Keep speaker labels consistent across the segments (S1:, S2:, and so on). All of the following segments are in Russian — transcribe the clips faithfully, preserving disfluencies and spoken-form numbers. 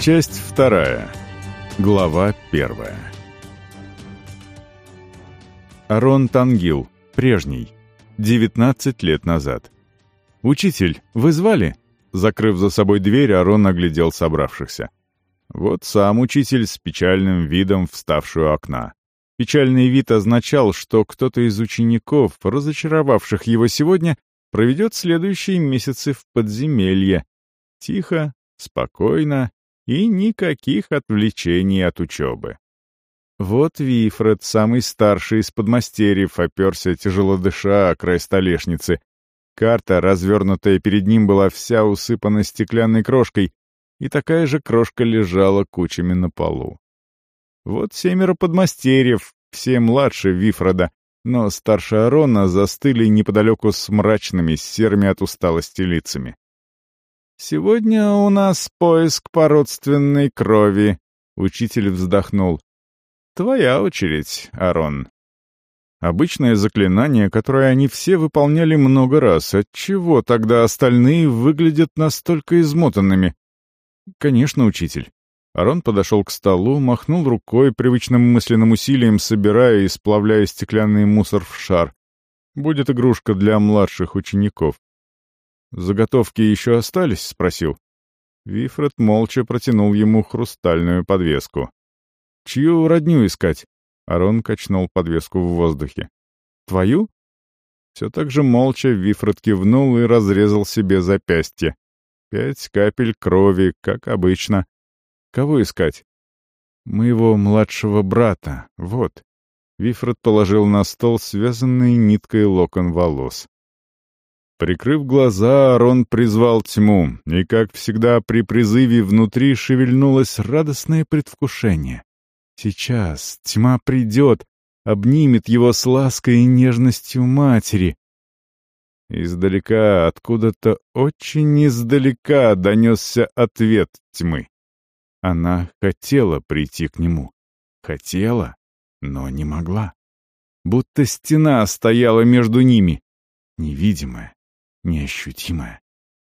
S1: Часть вторая. Глава первая. Арон Тангил. Прежний. девятнадцать лет назад. «Учитель, вы звали?» Закрыв за собой дверь, Арон оглядел собравшихся. Вот сам учитель с печальным видом, вставший у окна. Печальный вид означал, что кто-то из учеников, разочаровавших его сегодня, проведет следующие месяцы в подземелье. Тихо, спокойно и никаких отвлечений от учебы. Вот Вифред, самый старший из подмастерьев, оперся, тяжело дыша, о край столешницы. Карта, развернутая перед ним, была вся усыпана стеклянной крошкой, и такая же крошка лежала кучами на полу. Вот семеро подмастерьев, все младше Вифреда, но старше Арона, застыли неподалеку с мрачными, серыми от усталости лицами. «Сегодня у нас поиск по родственной крови», — учитель вздохнул. «Твоя очередь, Арон». Обычное заклинание, которое они все выполняли много раз. Отчего тогда остальные выглядят настолько измотанными? «Конечно, учитель». Арон подошел к столу, махнул рукой, привычным мысленным усилием собирая и сплавляя стеклянный мусор в шар. Будет игрушка для младших учеников. «Заготовки еще остались?» — спросил. Вифред молча протянул ему хрустальную подвеску. «Чью родню искать?» Арон качнул подвеску в воздухе. «Твою?» Все так же молча Вифред кивнул и разрезал себе запястье. Пять капель крови, как обычно. «Кого искать?» «Моего младшего брата, вот». Вифред положил на стол связанный ниткой локон волос. Прикрыв глаза, Арон призвал тьму, и, как всегда, при призыве внутри шевельнулось радостное предвкушение. Сейчас тьма придет, обнимет его с лаской и нежностью матери. Издалека, откуда-то очень издалека донесся ответ тьмы. Она хотела прийти к нему. Хотела, но не могла. Будто стена стояла между ними, невидимая, неощутимая.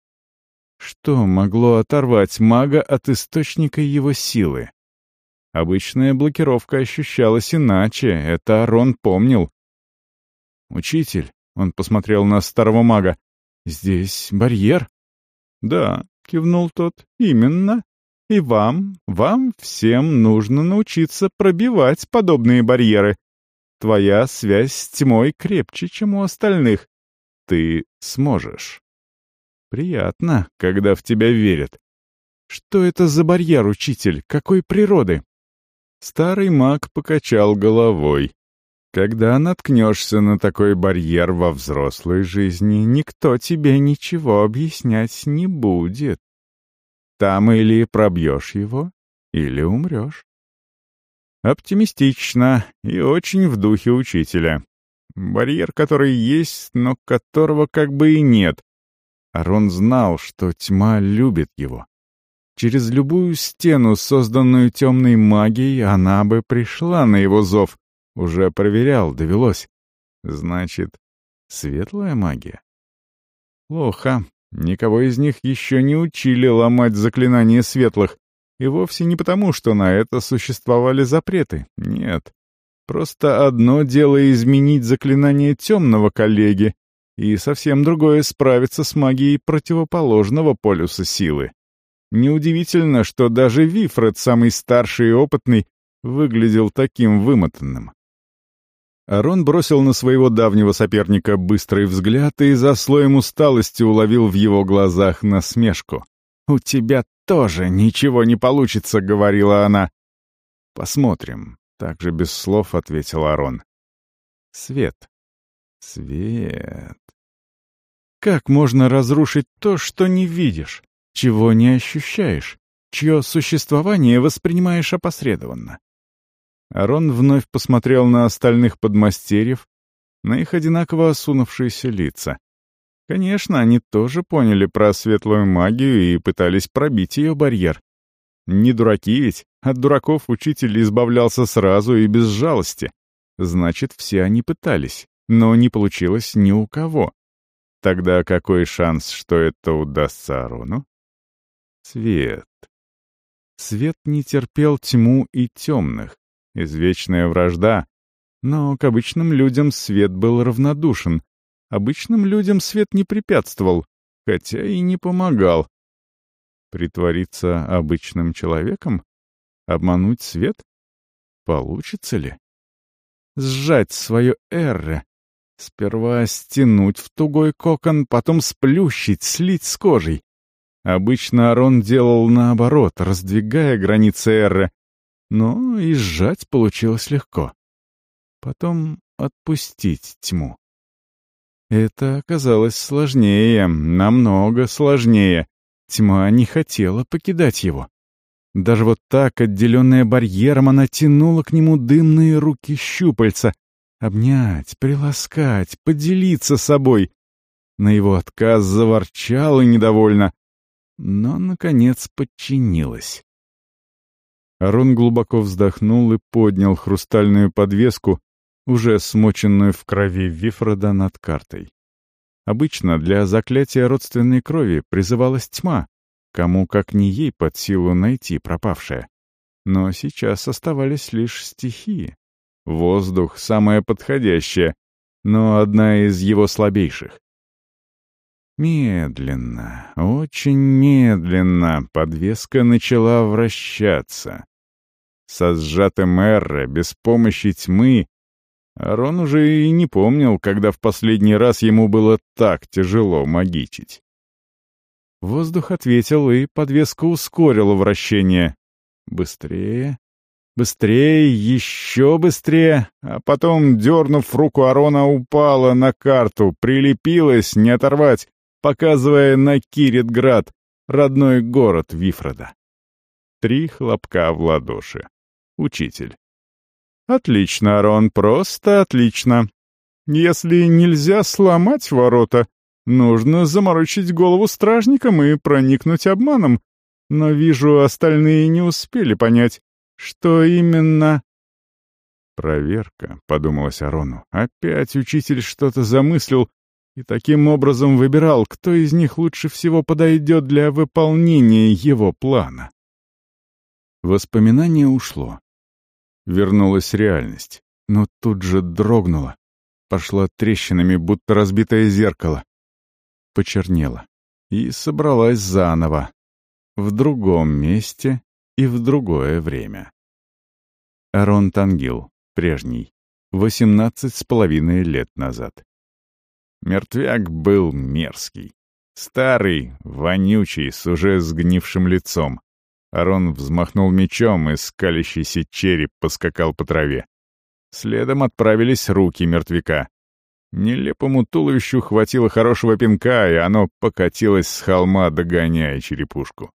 S1: Что могло оторвать мага от источника его силы? Обычная блокировка ощущалась иначе, это Арон помнил. «Учитель», — он посмотрел на старого мага, — «здесь барьер?» «Да», — кивнул тот, — «именно. И вам, вам всем нужно научиться пробивать подобные барьеры. Твоя связь с тьмой крепче, чем у остальных. Ты сможешь. Приятно, когда в тебя верят. Что это за барьер, учитель? Какой природы?» Старый маг покачал головой. Когда наткнешься на такой барьер во взрослой жизни, никто тебе ничего объяснять не будет. Там или пробьешь его, или умрешь. Оптимистично и очень в духе учителя. Барьер, который есть, но которого как бы и нет. Арон знал, что тьма любит его. Через любую стену, созданную темной магией, она бы пришла на его зов. Уже проверял, довелось. Значит, светлая магия? Плохо. Никого из них еще не учили ломать заклинания светлых. И вовсе не потому, что на это существовали запреты. Нет. Просто одно дело изменить заклинание темного коллеги, и совсем другое справиться с магией противоположного полюса силы. Неудивительно, что даже Вифред, самый старший и опытный, выглядел таким вымотанным. Арон бросил на своего давнего соперника быстрый взгляд и за слоем усталости уловил в его глазах насмешку. «У тебя тоже ничего не получится», — говорила она. «Посмотрим», — также без слов ответил Арон. «Свет. Свет. Как можно разрушить то, что не видишь, чего не ощущаешь, чье существование воспринимаешь опосредованно?» Арон вновь посмотрел на остальных подмастерьев, на их одинаково осунувшиеся лица. Конечно, они тоже поняли про светлую магию и пытались пробить ее барьер. Не дураки ведь, от дураков учитель избавлялся сразу и без жалости. Значит, все они пытались, но не получилось ни у кого. Тогда какой шанс, что это удастся Арону? Свет. Свет не терпел тьму и темных, извечная вражда, но к обычным людям свет был равнодушен, обычным людям свет не препятствовал, хотя и не помогал. Притвориться обычным человеком? Обмануть свет? Получится ли? Сжать свое эрре. Сперва стянуть в тугой кокон, потом сплющить, слить с кожей. Обычно Арон делал наоборот, раздвигая границы эрре, но и сжать получилось легко. Потом отпустить тьму. Это оказалось сложнее, намного сложнее. Тьма не хотела покидать его. Даже вот так, отделенная барьером, она тянула к нему дымные руки-щупальца. Обнять, приласкать, поделиться собой. На его отказ заворчала недовольно, но, наконец, подчинилась. Арон глубоко вздохнул и поднял хрустальную подвеску, уже смоченную в крови Вифрода, над картой. Обычно для заклятия родственной крови призывалась тьма, кому как не ей под силу найти пропавшее. Но сейчас оставались лишь стихии. Воздух — самое подходящее, но одна из его слабейших. Медленно, очень медленно подвеска начала вращаться. Со сжатым эрре, без помощи тьмы, Арон уже и не помнил, когда в последний раз ему было так тяжело магичить. Воздух ответил, и подвеска ускорила вращение. Быстрее, быстрее, еще быстрее, а потом, дернув руку Арона, упала на карту, прилепилась, не оторвать, показывая на Киритград, родной город Вифрода. Три хлопка в ладоши. Учитель. «Отлично, Арон, просто отлично. Если нельзя сломать ворота, нужно заморочить голову стражникам и проникнуть обманом. Но вижу, остальные не успели понять, что именно...» «Проверка», — подумалось Арону. «Опять учитель что-то замыслил и таким образом выбирал, кто из них лучше всего подойдет для выполнения его плана». Воспоминание ушло. Вернулась реальность, но тут же дрогнула, пошла трещинами, будто разбитое зеркало. Почернела и собралась заново, в другом месте и в другое время. Арон Тангил, прежний, восемнадцать с половиной лет назад. Мертвяк был мерзкий, старый, вонючий, с уже сгнившим лицом. Арон взмахнул мечом, и скалящийся череп поскакал по траве. Следом отправились руки мертвяка. Нелепому туловищу хватило хорошего пинка, и оно покатилось с холма, догоняя черепушку.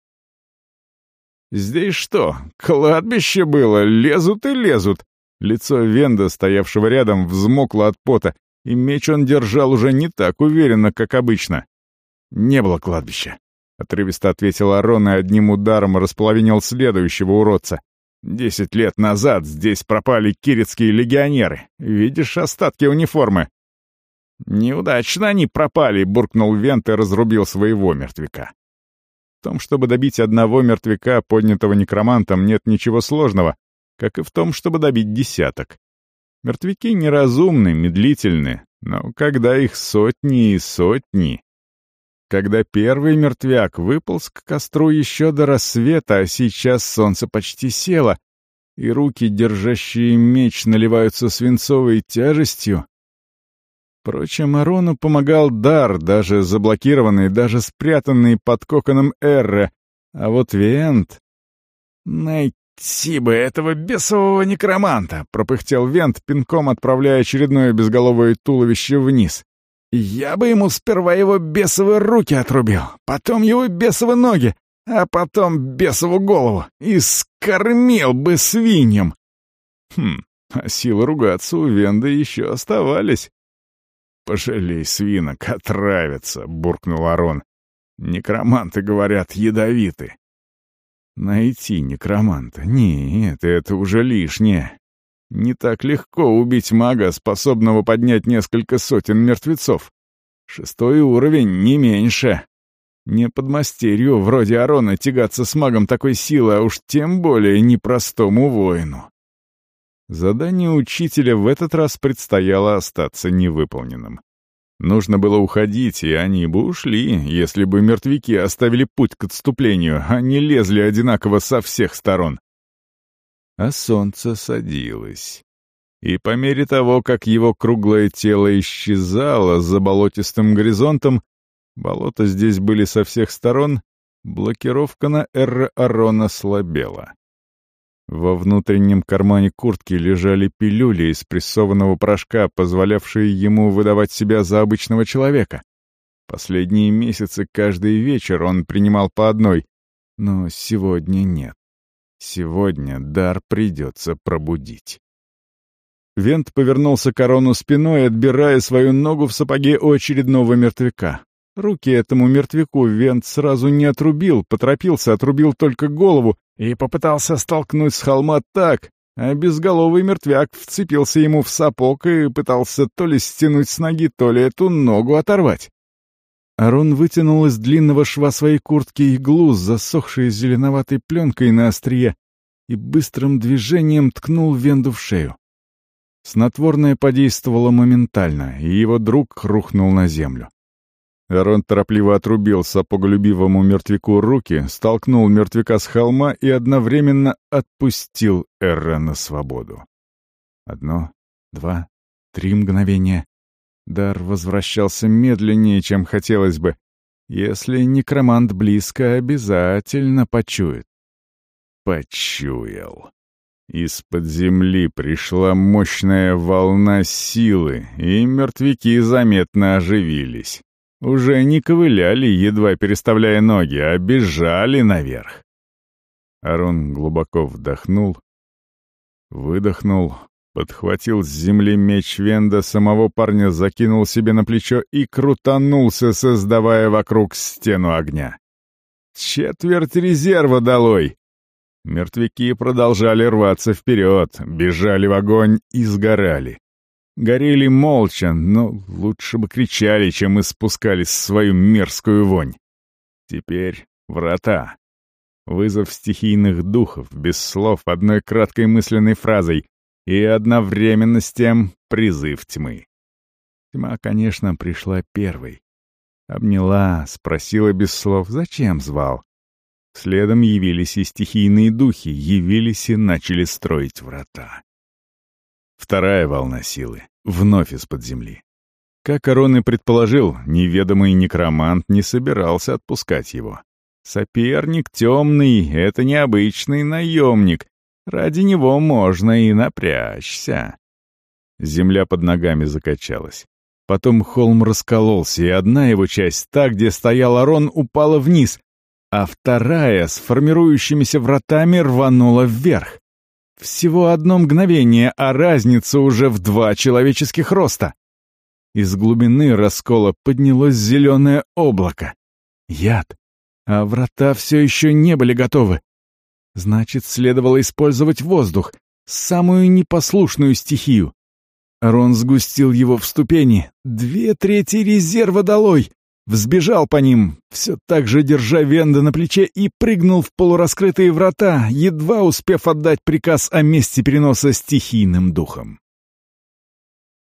S1: «Здесь что, кладбище было? Лезут и лезут!» Лицо Венда, стоявшего рядом, взмокло от пота, и меч он держал уже не так уверенно, как обычно. «Не было кладбища», — отрывисто ответил Арон и одним ударом располовинил следующего уродца. «Десять лет назад здесь пропали киритские легионеры. Видишь остатки униформы?» «Неудачно они пропали», — буркнул Вент и разрубил своего мертвяка. В том, чтобы добить одного мертвяка, поднятого некромантом, нет ничего сложного, как и в том, чтобы добить десяток. Мертвяки неразумны, медлительны, но когда их сотни и сотни... Когда первый мертвяк выполз к костру еще до рассвета, а сейчас солнце почти село, и руки, держащие меч, наливаются свинцовой тяжестью. Впрочем, Арону помогал дар, даже заблокированный, даже спрятанный под коконом эрре, а вот Вент... «Найти бы этого бесового некроманта!» — пропыхтел Вент, пинком отправляя очередное безголовое туловище вниз. «Я бы ему сперва его бесовые руки отрубил, потом его бесовые ноги, а потом бесову голову, и скормил бы свиньям!» Хм, а силы ругаться у Венда еще оставались. «Пожалей свинок, отравятся», — буркнул Арон. «Некроманты, говорят, ядовиты». Найти некроманта? Нет, это уже лишнее. Не так легко убить мага, способного поднять несколько сотен мертвецов. Шестой уровень, не меньше. Не подмастерью вроде Арона тягаться с магом такой силы, а уж тем более непростому воину. Задание учителя в этот раз предстояло остаться невыполненным. Нужно было уходить, и они бы ушли, если бы мертвяки оставили путь к отступлению, а не лезли одинаково со всех сторон. А солнце садилось. И по мере того, как его круглое тело исчезало за болотистым горизонтом, болота здесь были со всех сторон, блокировка на Эрре Арона слабела. Во внутреннем кармане куртки лежали пилюли из прессованного порошка, позволявшие ему выдавать себя за обычного человека. Последние месяцы каждый вечер он принимал по одной, но сегодня нет. Сегодня дар придется пробудить. Вент повернулся к Арону спиной, отбирая свою ногу в сапоге у очередного мертвяка. Руки этому мертвяку Вент сразу не отрубил, поторопился, отрубил только голову и попытался столкнуть с холма так, а безголовый мертвяк вцепился ему в сапог и пытался то ли стянуть с ноги, то ли эту ногу оторвать. Арон вытянул из длинного шва своей куртки иглу с засохшей зеленоватой пленкой на острие и быстрым движением ткнул Венду в шею. Снотворное подействовало моментально, и его друг рухнул на землю. Арон торопливо отрубил сапоголюбивому мертвяку руки, столкнул мертвяка с холма и одновременно отпустил Эрре на свободу. Одно, два, три мгновения. Дар возвращался медленнее, чем хотелось бы. Если некромант близко, обязательно почует. Почуял. Из-под земли пришла мощная волна силы, и мертвяки заметно оживились. Уже не ковыляли, едва переставляя ноги, а бежали наверх. Арон глубоко вдохнул, выдохнул, подхватил с земли меч Венда, самого парня закинул себе на плечо и крутанулся, создавая вокруг стену огня. Четверть резерва долой! Мертвяки продолжали рваться вперед, бежали в огонь и сгорали. Горели молча, но лучше бы кричали, чем испускали свою мерзкую вонь. Теперь врата. Вызов стихийных духов, без слов, одной краткой мысленной фразой, и одновременно с тем призыв тьмы. Тьма, конечно, пришла первой. Обняла, спросила без слов, зачем звал. Следом явились и стихийные духи, явились и начали строить врата. Вторая волна силы, вновь из-под земли. Как Арон и предположил, неведомый некромант не собирался отпускать его. Соперник темный — это необычный наемник. Ради него можно и напрячься. Земля под ногами закачалась. Потом холм раскололся, и одна его часть, та, где стоял Арон, упала вниз, а вторая с формирующимися вратами рванула вверх. Всего одно мгновение, а разница уже в два человеческих роста. Из глубины раскола поднялось зеленое облако. Яд. А врата все еще не были готовы. Значит, следовало использовать воздух, самую непослушную стихию. Арон сгустил его в ступени. Две трети резерва долой. Взбежал по ним, все так же держа Венда на плече, и прыгнул в полураскрытые врата, едва успев отдать приказ о месте переноса стихийным духом.